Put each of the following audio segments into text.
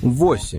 8.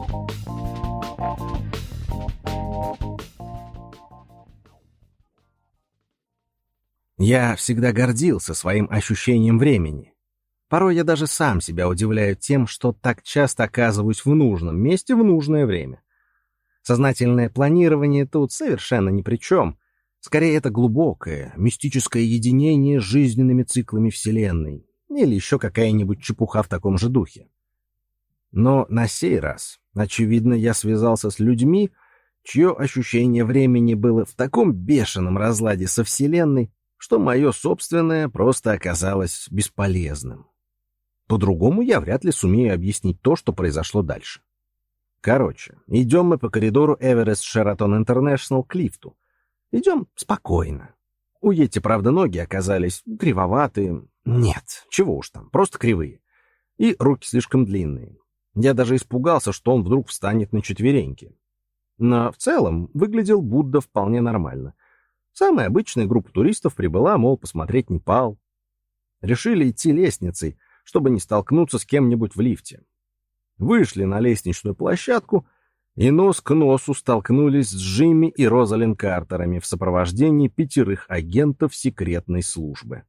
Я всегда гордился своим ощущением времени. Порой я даже сам себя удивляю тем, что так часто оказываюсь в нужном месте в нужное время. Сознательное планирование тут совершенно ни при чем. Скорее, это глубокое, мистическое единение с жизненными циклами Вселенной или еще какая-нибудь чепуха в таком же духе. Но на сей раз, очевидно, я связался с людьми, чье ощущение времени было в таком бешеном разладе со Вселенной, что мое собственное просто оказалось бесполезным. По-другому я вряд ли сумею объяснить то, что произошло дальше. Короче, идем мы по коридору Эверест Шератон Интернешнл к лифту. Идем спокойно. У Йети, правда, ноги оказались кривоватые. Нет, чего уж там, просто кривые. И руки слишком длинные. Я даже испугался, что он вдруг встанет на четвереньки. Но в целом выглядел Будда вполне нормально. Самая обычная группа туристов прибыла, мол, посмотреть Непал. Решили идти лестницей, чтобы не столкнуться с кем-нибудь в лифте. Вышли на лестничную площадку и нос к носу столкнулись с Джимми и Розалин Картерами в сопровождении 5 агентов секретной службы.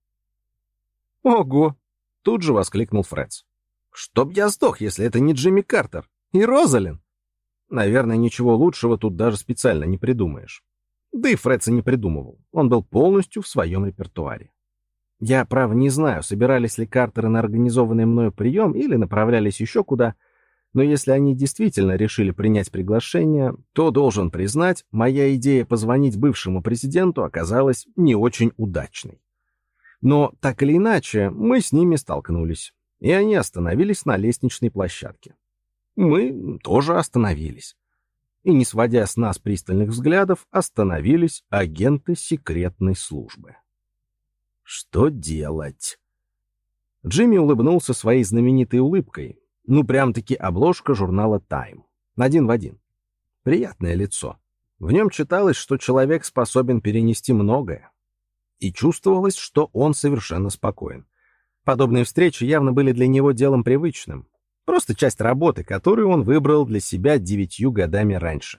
«Ого!» — тут же воскликнул Фредс. «Чтоб я сдох, если это не Джимми Картер и Розалин!» Наверное, ничего лучшего тут даже специально не придумаешь. Да и Фредс и не придумывал. Он был полностью в своем репертуаре. Я, право, не знаю, собирались ли Картеры на организованный мною прием или направлялись еще куда, но если они действительно решили принять приглашение, то, должен признать, моя идея позвонить бывшему президенту оказалась не очень удачной. Но, так или иначе, мы с ними столкнулись, и они остановились на лестничной площадке. Мы тоже остановились. И, не сводя с нас пристальных взглядов, остановились агенты секретной службы. Что делать? Джимми улыбнулся своей знаменитой улыбкой. Ну, прям-таки обложка журнала Time. Один в один. Приятное лицо. В нем читалось, что человек способен перенести многое. И чувствовалось, что он совершенно спокоен. Подобные встречи явно были для него делом привычным. Просто часть работы, которую он выбрал для себя 9 годами раньше.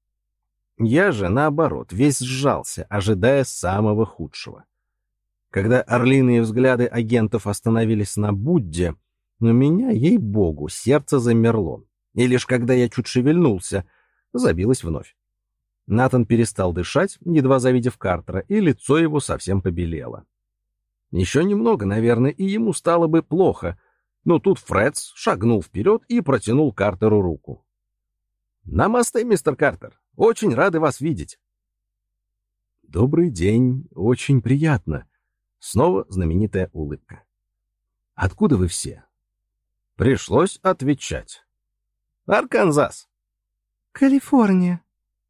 Я же, наоборот, весь сжался, ожидая самого худшего. Когда орлиные взгляды агентов остановились на Будде, у меня, ей-богу, сердце замерло. И лишь когда я чуть шевельнулся, забилось вновь. Натан перестал дышать, едва завидев Картера, и лицо его совсем побелело. Еще немного, наверное, и ему стало бы плохо, но тут Фредс шагнул вперед и протянул Картеру руку. «Намасте, мистер Картер! Очень рады вас видеть!» «Добрый день, очень приятно!» Снова знаменитая улыбка. «Откуда вы все?» Пришлось отвечать. «Арканзас». «Калифорния».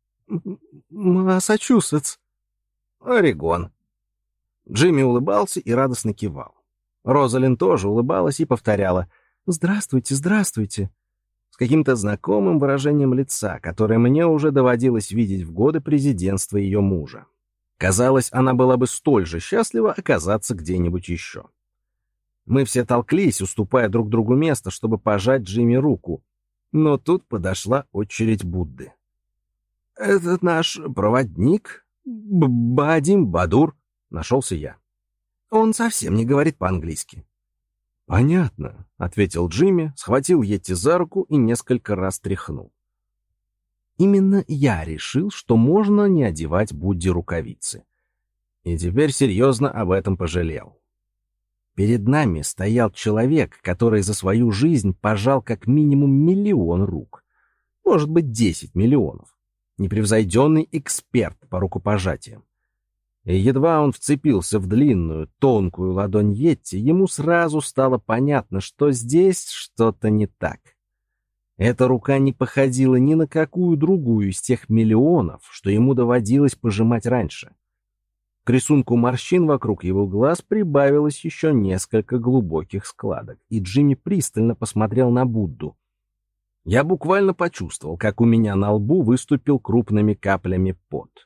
«Массачусетс». «Орегон». Джимми улыбался и радостно кивал. Розалин тоже улыбалась и повторяла «Здравствуйте, здравствуйте», с каким-то знакомым выражением лица, которое мне уже доводилось видеть в годы президентства ее мужа. Казалось, она была бы столь же счастлива оказаться где-нибудь еще. Мы все толклись, уступая друг другу место, чтобы пожать Джимми руку. Но тут подошла очередь Будды. «Этот наш проводник, Бадим Бадур», — нашелся я. «Он совсем не говорит по-английски». «Понятно», — ответил Джимми, схватил Йети за руку и несколько раз тряхнул. Именно я решил, что можно не одевать Будде рукавицы. И теперь серьезно об этом пожалел. Перед нами стоял человек, который за свою жизнь пожал как минимум 1 миллион рук. Может быть, 10 миллионов. Непревзойденный эксперт по рукопожатиям. И едва он вцепился в длинную, тонкую ладонь Йети, ему сразу стало понятно, что здесь что-то не так. Эта рука не походила ни на какую другую из тех миллионов, что ему доводилось пожимать раньше. К рисунку морщин вокруг его глаз прибавилось еще несколько глубоких складок, и Джимми пристально посмотрел на Будду. Я буквально почувствовал, как у меня на лбу выступил крупными каплями пот.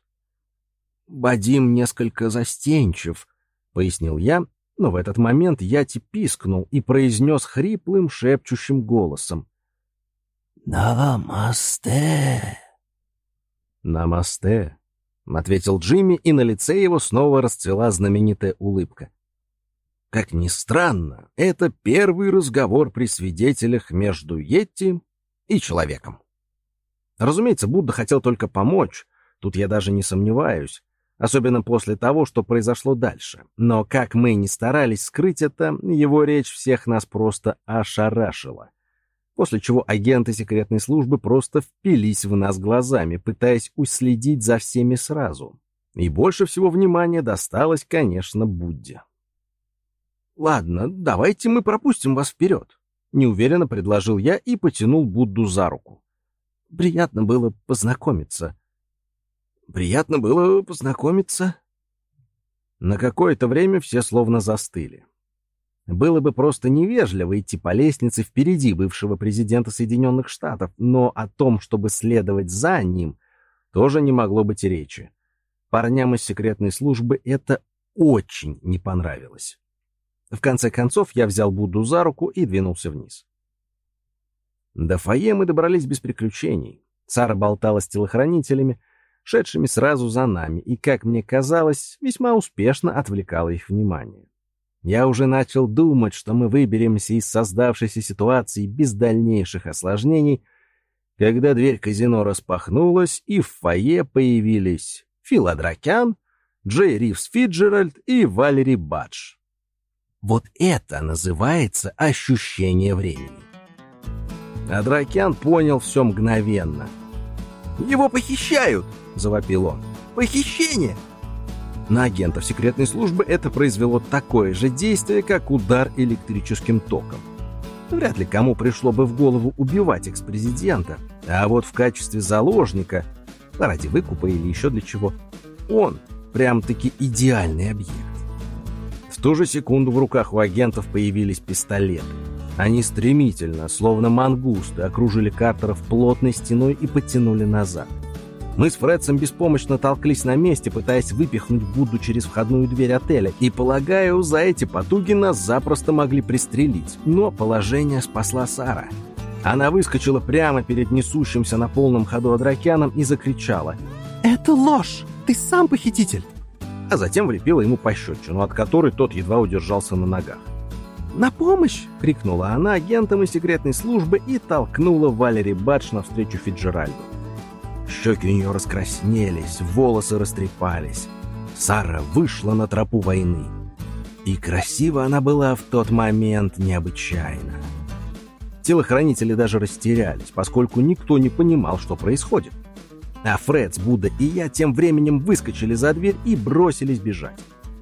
«Бадим несколько застенчив», — пояснил я, но в этот момент Йети пискнул и произнес хриплым, шепчущим голосом. «Намасте!» «Намасте», — ответил Джимми, и на лице его снова расцвела знаменитая улыбка. Как ни странно, это первый разговор при свидетелях между Йети и человеком. Разумеется, Будда хотел только помочь, тут я даже не сомневаюсь, особенно после того, что произошло дальше. Но как мы ни старались скрыть это, его речь всех нас просто ошарашила. После чего агенты секретной службы просто впились в нас глазами, пытаясь уследить за всеми сразу. И больше всего внимания досталось, конечно, Будде. «Ладно, давайте мы пропустим вас вперед», — неуверенно предложил я и потянул Будду за руку. «Приятно было познакомиться». «Приятно было познакомиться». На какое-то время все словно застыли. Было бы просто невежливо идти по лестнице впереди бывшего президента Соединенных Штатов, но о том, чтобы следовать за ним, тоже не могло быть и речи. Парням из секретной службы это очень не понравилось. В конце концов, я взял Будду за руку и двинулся вниз. До фойе мы добрались без приключений. Сара болтала с телохранителями, шедшими сразу за нами, и, как мне казалось, весьма успешно отвлекала их внимание. Я уже начал думать, что мы выберемся из создавшейся ситуации без дальнейших осложнений, когда дверь казино распахнулась, и в фойе появились Фил Адракян, Джей Ривз Фиджеральд и Валери Бадж. Вот это называется ощущение времени. Адракян понял все мгновенно. «Его похищают!» — завопил он. «Похищение!» На агентов секретной службы это произвело такое же действие, как удар электрическим током. Вряд ли кому пришло бы в голову убивать экс-президента, а вот в качестве заложника, ради выкупа или еще для чего, он прям-таки идеальный объект. В ту же секунду в руках у агентов появились пистолеты. Они стремительно, словно мангусты, окружили Картеров плотной стеной и подтянули назад. Мы с Фредсом беспомощно толклись на месте, пытаясь выпихнуть Будду через входную дверь отеля, и, полагаю, за эти потуги нас запросто могли пристрелить. Но положение спасла Сара. Она выскочила прямо перед несущимся на полном ходу Адракяном и закричала: «Это ложь! Ты сам похититель!» А затем влепила ему пощечину, от которой тот едва удержался на ногах. «На помощь!» — крикнула она агентам из секретной службы и толкнула Валери Бадж навстречу Фиджеральду. Щеки у нее раскраснелись, волосы растрепались. Сара вышла на тропу войны. И красива она была в тот момент необычайно. Телохранители даже растерялись, поскольку никто не понимал, что происходит. А Фредс, Будда и я тем временем выскочили за дверь и бросились бежать.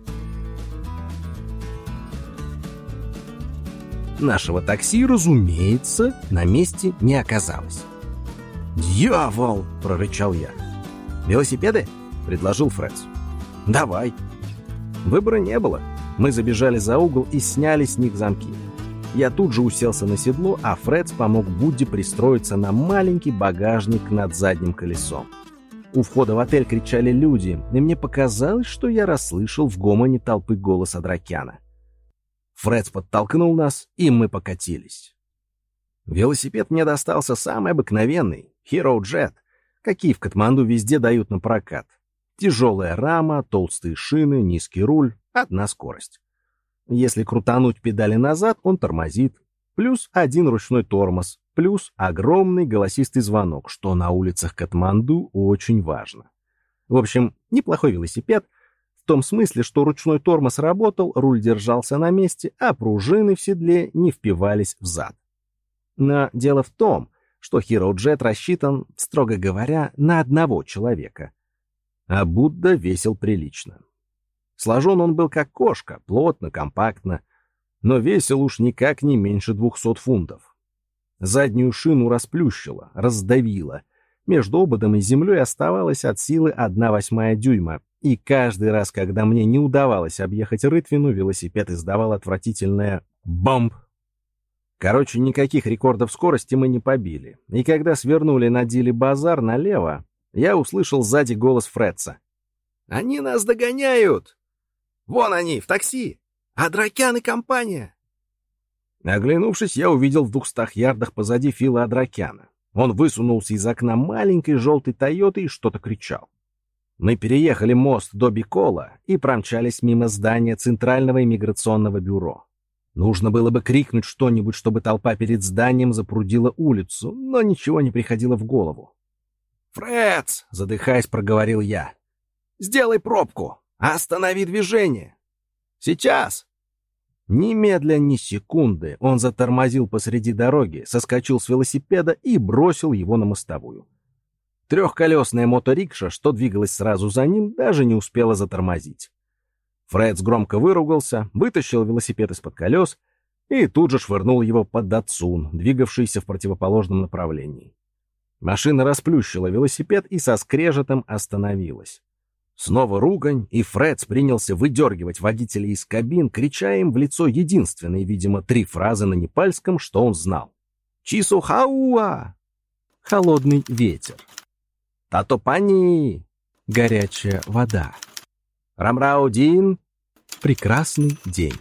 Нашего такси, разумеется, на месте не оказалось. «Дьявол!» — прорычал я. «Велосипеды?» — предложил Фредс. «Давай». Выбора не было. Мы забежали за угол и сняли с них замки. Я тут же уселся на седло, а Фредс помог Будде пристроиться на маленький багажник над задним колесом. У входа в отель кричали люди, и мне показалось, что я расслышал в гомоне толпы голос Адракяна. Фредс подтолкнул нас, и мы покатились. Велосипед мне достался самый обыкновенный, Hero Jet, какие в Катманду везде дают на прокат. Тяжелая рама, толстые шины, низкий руль, одна скорость. Если крутануть педали назад, он тормозит. Плюс один ручной тормоз, плюс огромный голосистый звонок, что на улицах Катманду очень важно. В общем, неплохой велосипед, в том смысле, что ручной тормоз работал, руль держался на месте, а пружины в седле не впивались в зад. Но дело в том, что Hero Jet рассчитан, строго говоря, на одного человека. А Будда весил прилично. Сложен он был как кошка, плотно, компактно, но весил уж никак не меньше 200 фунтов. Заднюю шину расплющило, раздавило. Между ободом и землей оставалась от силы 1/8 дюйма, и каждый раз, когда мне не удавалось объехать рытвину, велосипед издавал отвратительное «бомб». Короче, никаких рекордов скорости мы не побили, и когда свернули на Дили-базар налево, я услышал сзади голос Фредса. «Они нас догоняют! Вон они, в такси! Адракян и компания!» Оглянувшись, я увидел в 200 ярдах позади Фила Адракяна. Он высунулся из окна маленькой желтой «Тойоты» и что-то кричал. Мы переехали мост до Бикола и промчались мимо здания Центрального иммиграционного бюро. Нужно было бы крикнуть что-нибудь, чтобы толпа перед зданием запрудила улицу, но ничего не приходило в голову. «Фредс!» — задыхаясь, проговорил я. «Сделай пробку! Останови движение!» «Сейчас!» Немедля ни секунды он затормозил посреди дороги, соскочил с велосипеда и бросил его на мостовую. Трехколесная моторикша, что двигалась сразу за ним, даже не успела затормозить. Фредс громко выругался, вытащил велосипед из-под колес и тут же швырнул его под Датсун, двигавшийся в противоположном направлении. Машина расплющила велосипед и со скрежетом остановилась. Снова ругань, и Фредс принялся выдергивать водителей из кабин, крича им в лицо единственные, видимо, 3 фразы на непальском, что он знал. «Чисухауа!» — холодный ветер. «Татопани!» — горячая вода. «Рамраудин!» — прекрасный день.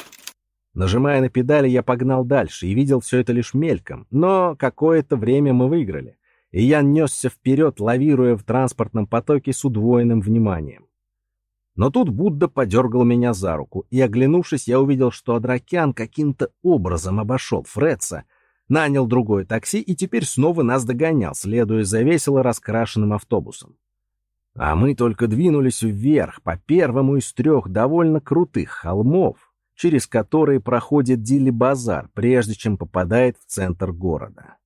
Нажимая на педали, я погнал дальше и видел все это лишь мельком, но какое-то время мы выиграли, и я несся вперед, лавируя в транспортном потоке с удвоенным вниманием. Но тут Будда подергал меня за руку, и, оглянувшись, я увидел, что Адракян каким-то образом обошел Фредса, нанял другое такси и теперь снова нас догонял, следуя за весело раскрашенным автобусом. А мы только двинулись вверх по первому из 3 довольно крутых холмов, через которые проходит Дили-базар, прежде чем попадает в центр города.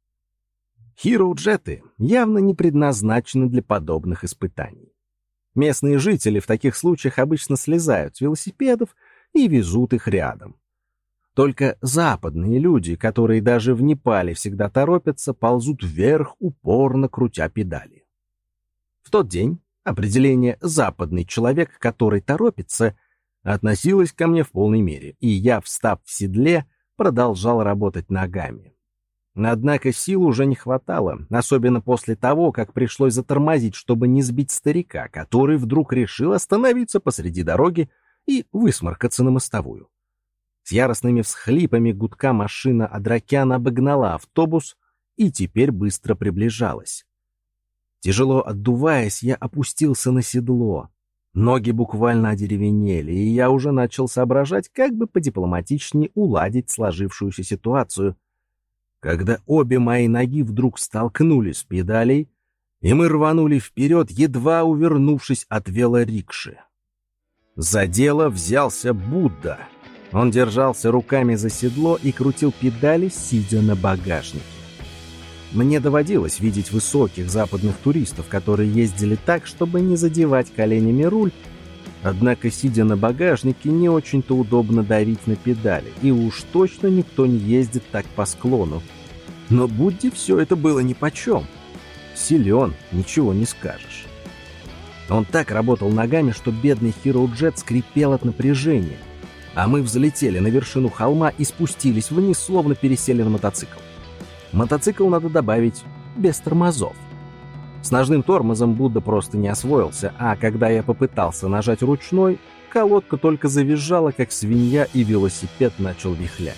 Хироу-джеты явно не предназначены для подобных испытаний. Местные жители в таких случаях обычно слезают с велосипедов и везут их рядом. Только западные люди, которые даже в Непале всегда торопятся, ползут вверх, упорно крутя педали. В тот день определение «западный человек, который торопится» относилось ко мне в полной мере, и я, встав в седле, продолжал работать ногами. Однако сил уже не хватало, особенно после того, как пришлось затормозить, чтобы не сбить старика, который вдруг решил остановиться посреди дороги и высморкаться на мостовую. С яростными всхлипами гудка машина Адракяна обогнала автобус и теперь быстро приближалась. Тяжело отдуваясь, я опустился на седло. Ноги буквально одеревенели, и я уже начал соображать, как бы подипломатичнее уладить сложившуюся ситуацию, когда обе мои ноги вдруг столкнулись с педалей, и мы рванули вперед, едва увернувшись от велорикши. За дело взялся Будда. Он держался руками за седло и крутил педали, сидя на багажнике. Мне доводилось видеть высоких западных туристов, которые ездили так, чтобы не задевать коленями руль, однако, сидя на багажнике, не очень-то удобно давить на педали, и уж точно никто не ездит так по склону. Но Будде все это было нипочем. Силен, ничего не скажешь. Он так работал ногами, что бедный Хироу-джет скрипел от напряжения, а мы взлетели на вершину холма и спустились вниз, словно пересели на мотоцикл. Мотоцикл, надо добавить, без тормозов. С ножным тормозом Будда просто не освоился, а когда я попытался нажать ручной, колодка только завизжала, как свинья, и велосипед начал вихлять.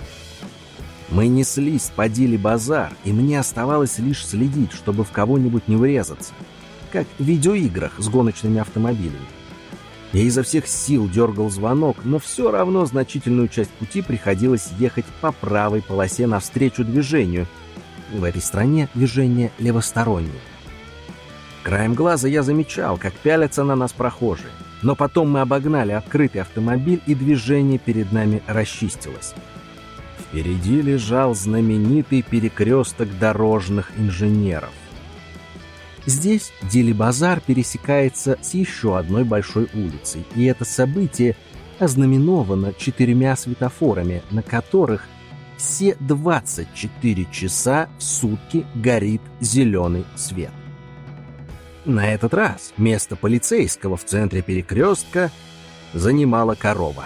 Мы неслись по Дили-базар, и мне оставалось лишь следить, чтобы в кого-нибудь не врезаться, как в видеоиграх с гоночными автомобилями. Я изо всех сил дергал звонок, но все равно значительную часть пути приходилось ехать по правой полосе навстречу движению. В этой стране движение левостороннее. Краем глаза я замечал, как пялятся на нас прохожие, но потом мы обогнали открытый автомобиль, и движение перед нами расчистилось. Впереди лежал знаменитый перекресток дорожных инженеров. Здесь Дили-базар пересекается с еще одной большой улицей, и это событие ознаменовано 4 светофорами, на которых все 24 часа в сутки горит зеленый свет. На этот раз место полицейского в центре перекрестка занимала корова.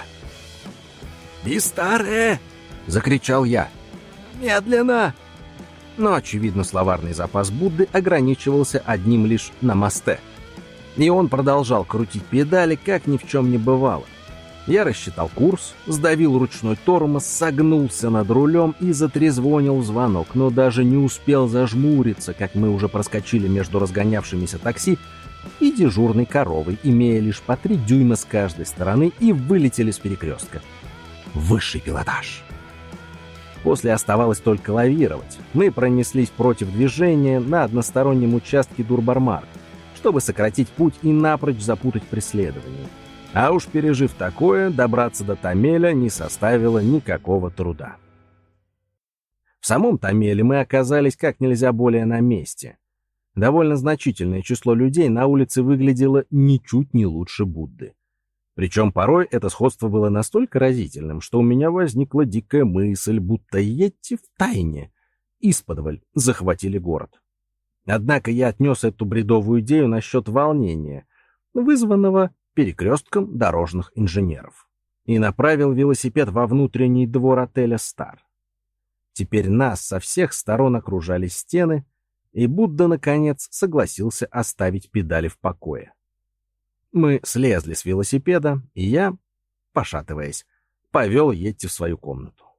«Бистаре!» — закричал я. «Медленно!» Но, очевидно, словарный запас Будды ограничивался одним лишь «намасте». И он продолжал крутить педали, как ни в чем не бывало. Я рассчитал курс, сдавил ручной тормоз, согнулся над рулем и затрезвонил звонок, но даже не успел зажмуриться, как мы уже проскочили между разгонявшимися такси и дежурной коровой, имея лишь по 3 дюйма с каждой стороны, и вылетели с перекрестка. Высший пилотаж. После оставалось только лавировать. Мы пронеслись против движения на одностороннем участке Дурбар-Марк, чтобы сократить путь и напрочь запутать преследование. А уж пережив такое, добраться до Томеля не составило никакого труда. В самом Томеле мы оказались как нельзя более на месте. Довольно значительное число людей на улице выглядело ничуть не лучше Будды. Причем порой это сходство было настолько разительным, что у меня возникла дикая мысль, будто Йетти втайне исподволь захватили город. Однако я отнес эту бредовую идею насчет волнения, вызванного перекрестком дорожных инженеров, и направил велосипед во внутренний двор отеля «Стар». Теперь нас со всех сторон окружали стены, и Будда, наконец, согласился оставить педали в покое. Мы слезли с велосипеда, и я, пошатываясь, повел Йетти в свою комнату.